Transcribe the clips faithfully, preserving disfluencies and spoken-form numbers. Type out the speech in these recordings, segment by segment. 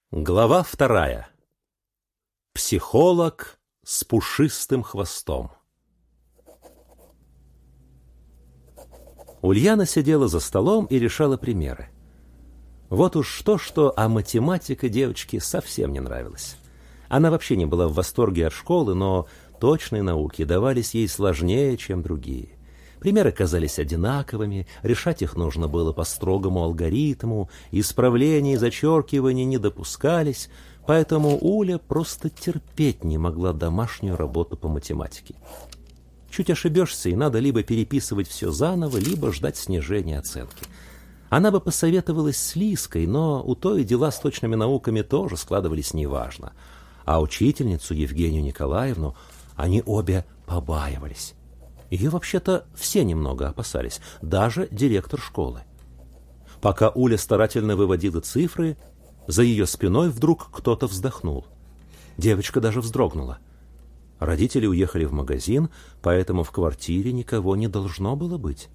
Глава вторая. Психолог с пушистым хвостом. Ульяна сидела за столом и решала примеры. Вот уж что-что, а математика девочке совсем не нравилась. Она вообще не была в восторге от школы, но точные науки давались ей сложнее, чем другие. Примеры казались одинаковыми, решать их нужно было по строгому алгоритму, исправления и зачеркивания не допускались, поэтому Уля просто терпеть не могла домашнюю работу по математике. Чуть ошибешься, и надо либо переписывать все заново, либо ждать снижения оценки. Она бы посоветовалась с Лиской, но у той дела с точными науками тоже складывались неважно. А учительницу Евгению Николаевну они обе побаивались. Ее вообще-то все немного опасались, даже директор школы. Пока Уля старательно выводила цифры, за ее спиной вдруг кто-то вздохнул. Девочка даже вздрогнула. Родители уехали в магазин, поэтому в квартире никого не должно было быть.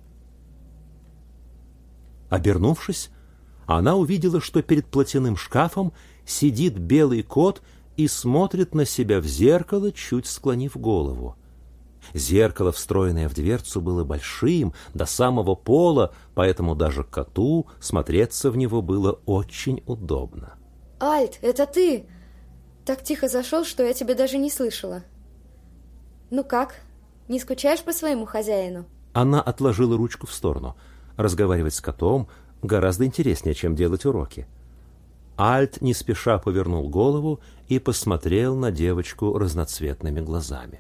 Обернувшись, она увидела, что перед платяным шкафом сидит белый кот и смотрит на себя в зеркало, чуть склонив голову. Зеркало, встроенное в дверцу, было большим, до самого пола, поэтому даже коту смотреться в него было очень удобно. Альт, это ты? Так тихо зашел, что я тебя даже не слышала. Ну как, не скучаешь по своему хозяину? Она отложила ручку в сторону. Разговаривать с котом гораздо интереснее, чем делать уроки. Альт не спеша повернул голову и посмотрел на девочку разноцветными глазами.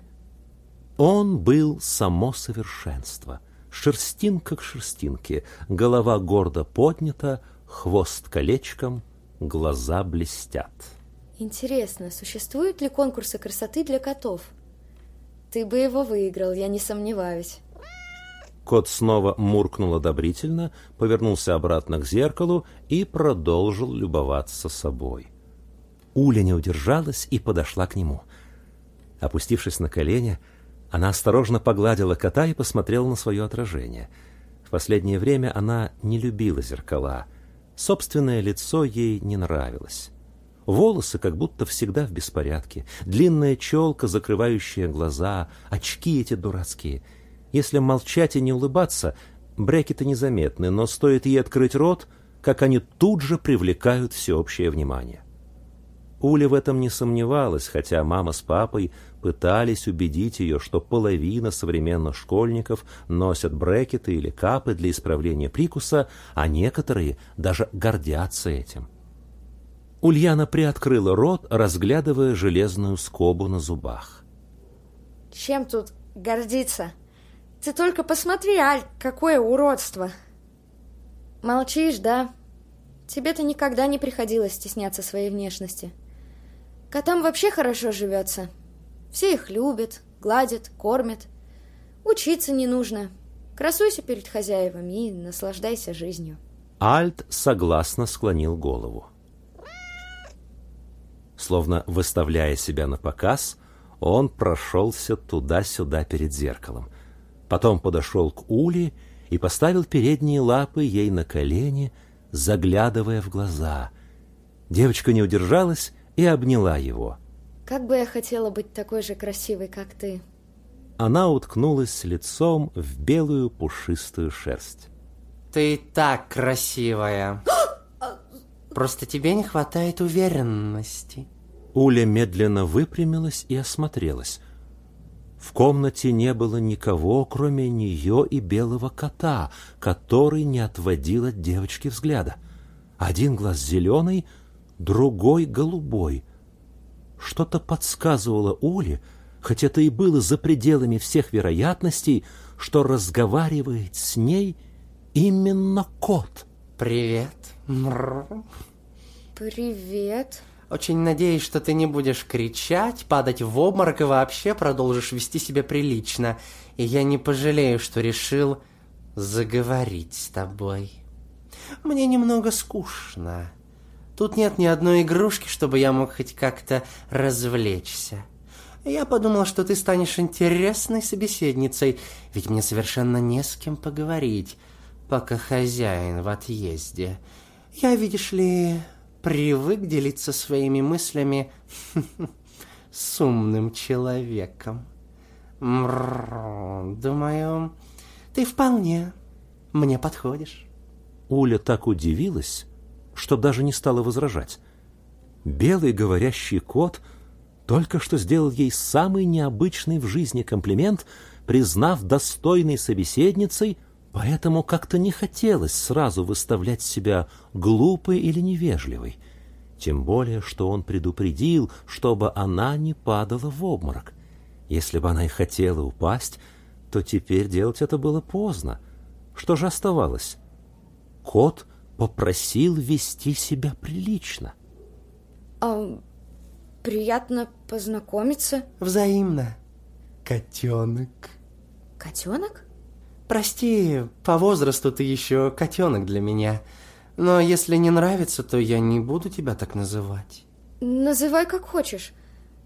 Он был само совершенство. Шерстинка к шерстинке, голова гордо поднята, хвост колечком, глаза блестят. Интересно, существуют ли конкурсы красоты для котов? Ты бы его выиграл, я не сомневаюсь. Кот снова муркнул одобрительно, повернулся обратно к зеркалу и продолжил любоваться собой. Уля не удержалась и подошла к нему. Опустившись на колени, она осторожно погладила кота и посмотрела на свое отражение. В последнее время она не любила зеркала. Собственное лицо ей не нравилось. Волосы как будто всегда в беспорядке, длинная челка, закрывающая глаза, очки эти дурацкие. Если молчать и не улыбаться, брекеты незаметны, но стоит ей открыть рот, как они тут же привлекают всеобщее внимание. Уля в этом не сомневалась, хотя мама с папой пытались убедить ее, что половина современных школьников носят брекеты или капы для исправления прикуса, а некоторые даже гордятся этим. Ульяна приоткрыла рот, разглядывая железную скобу на зубах. Чем тут гордиться? Ты только посмотри, Аль, какое уродство! Молчишь, да? Тебе-то никогда не приходилось стесняться своей внешности. Котам вообще хорошо живется. Все их любят, гладят, кормят. Учиться не нужно. Красуйся перед хозяевами и наслаждайся жизнью. Альт согласно склонил голову. Словно выставляя себя на показ, он прошелся туда-сюда перед зеркалом. Потом подошел к Уле и поставил передние лапы ей на колени, заглядывая в глаза. Девочка не удержалась и обняла его. Как бы я хотела быть такой же красивой, как ты. Она уткнулась лицом в белую пушистую шерсть. Ты так красивая. Просто тебе не хватает уверенности. Уля медленно выпрямилась и осмотрелась. В комнате не было никого, кроме нее и белого кота, который не отводил от девочки взгляда. Один глаз зеленый, другой голубой. Что-то подсказывало Уле, хоть это и было за пределами всех вероятностей, что разговаривает с ней именно кот. Привет. Привет. Очень надеюсь, что ты не будешь кричать, падать в обморок и вообще продолжишь вести себя прилично. И я не пожалею, что решил заговорить с тобой. Мне немного скучно. Тут нет ни одной игрушки, чтобы я мог хоть как-то развлечься. Я подумал, что ты станешь интересной собеседницей, ведь мне совершенно не с кем поговорить, пока хозяин в отъезде. Я, видишь ли, привык делиться своими мыслями с умным человеком. Думаю, ты вполне мне подходишь. Уля так удивилась, что даже не стала возражать. Белый говорящий кот только что сделал ей самый необычный в жизни комплимент, признав достойной собеседницей, поэтому как-то не хотелось сразу выставлять себя глупой или невежливой. Тем более, что он предупредил, чтобы она не падала в обморок. Если бы она и хотела упасть, то теперь делать это было поздно. Что же оставалось? Кот попросил вести себя прилично. А, приятно познакомиться. Взаимно, котенок. Котенок? Прости, по возрасту ты еще котенок для меня. Но если не нравится, то я не буду тебя так называть. Называй как хочешь.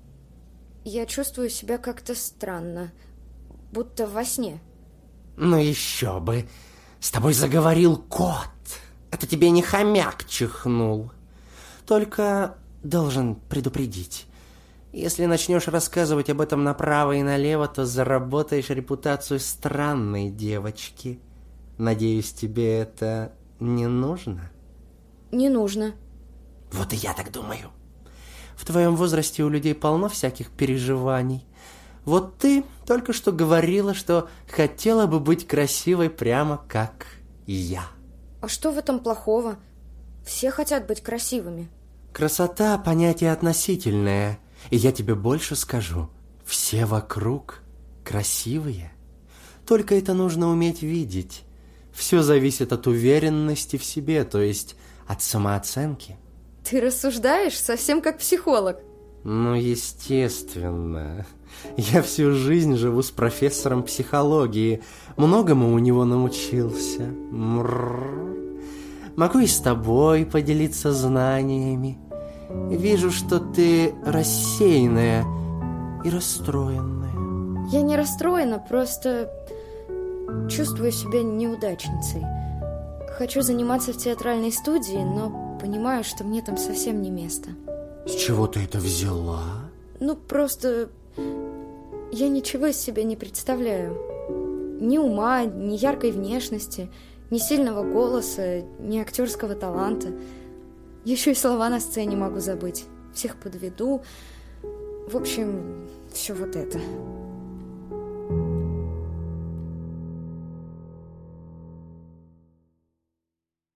Я чувствую себя как-то странно, будто во сне. Ну еще бы. С тобой заговорил кот. Это тебе не хомяк чихнул. Только должен предупредить. Если начнешь рассказывать об этом направо и налево, то заработаешь репутацию странной девочки. Надеюсь, тебе это не нужно? Не нужно. Вот и я так думаю. В твоем возрасте у людей полно всяких переживаний. Вот ты только что говорила, что хотела бы быть красивой прямо как я. А что в этом плохого? Все хотят быть красивыми. Красота – понятие относительное. И я тебе больше скажу. Все вокруг красивые. Только это нужно уметь видеть. Все зависит от уверенности в себе, то есть от самооценки. Ты рассуждаешь совсем как психолог. Ну, естественно. Я всю жизнь живу с профессором психологии. Многому у него научился. Мрррр. Могу и с тобой поделиться знаниями. Вижу, что ты рассеянная и расстроенная. Я не расстроена, просто чувствую себя неудачницей. Хочу заниматься в театральной студии, но понимаю, что мне там совсем не место. С чего ты это взяла? Ну, просто я ничего из себя не представляю. Ни ума, ни яркой внешности, ни сильного голоса, ни актерского таланта. Еще и слова на сцене могу забыть. Всех подведу. В общем, все вот это.